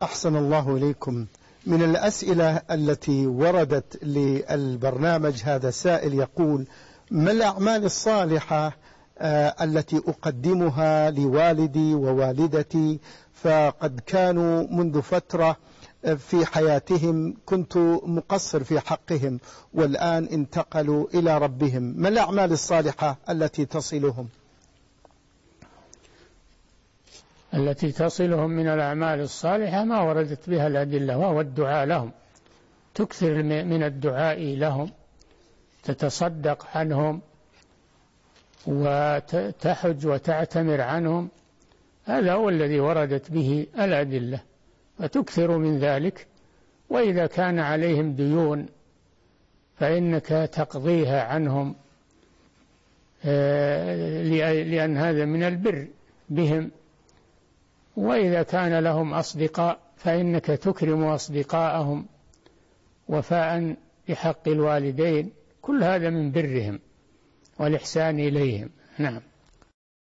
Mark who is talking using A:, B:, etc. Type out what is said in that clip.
A: أحسن الله إليكم. من الأسئلة التي وردت للبرنامج هذا سائل يقول: ما الأعمال الصالحة التي أقدمها لوالدي ووالدتي، فقد كانوا منذ فترة في حياتهم كنت مقصر في حقهم والآن انتقلوا إلى ربهم، ما الأعمال الصالحة التي تصلهم؟
B: التي تصلهم من الأعمال الصالحة ما وردت بها الأدلة، وهو الدعاء لهم، تكثر من الدعاء لهم، تتصدق عنهم وتحج وتعتمر عنهم، هذا هو الذي وردت به الأدلة، فتكثر من ذلك. وإذا كان عليهم ديون فإنك تقضيها عنهم، لأن هذا من البر بهم. وإذا كان لهم أصدقاء فإنك تكرم أصدقاءهم وفاء بحق الوالدين، كل هذا من برهم والإحسان إليهم. نعم.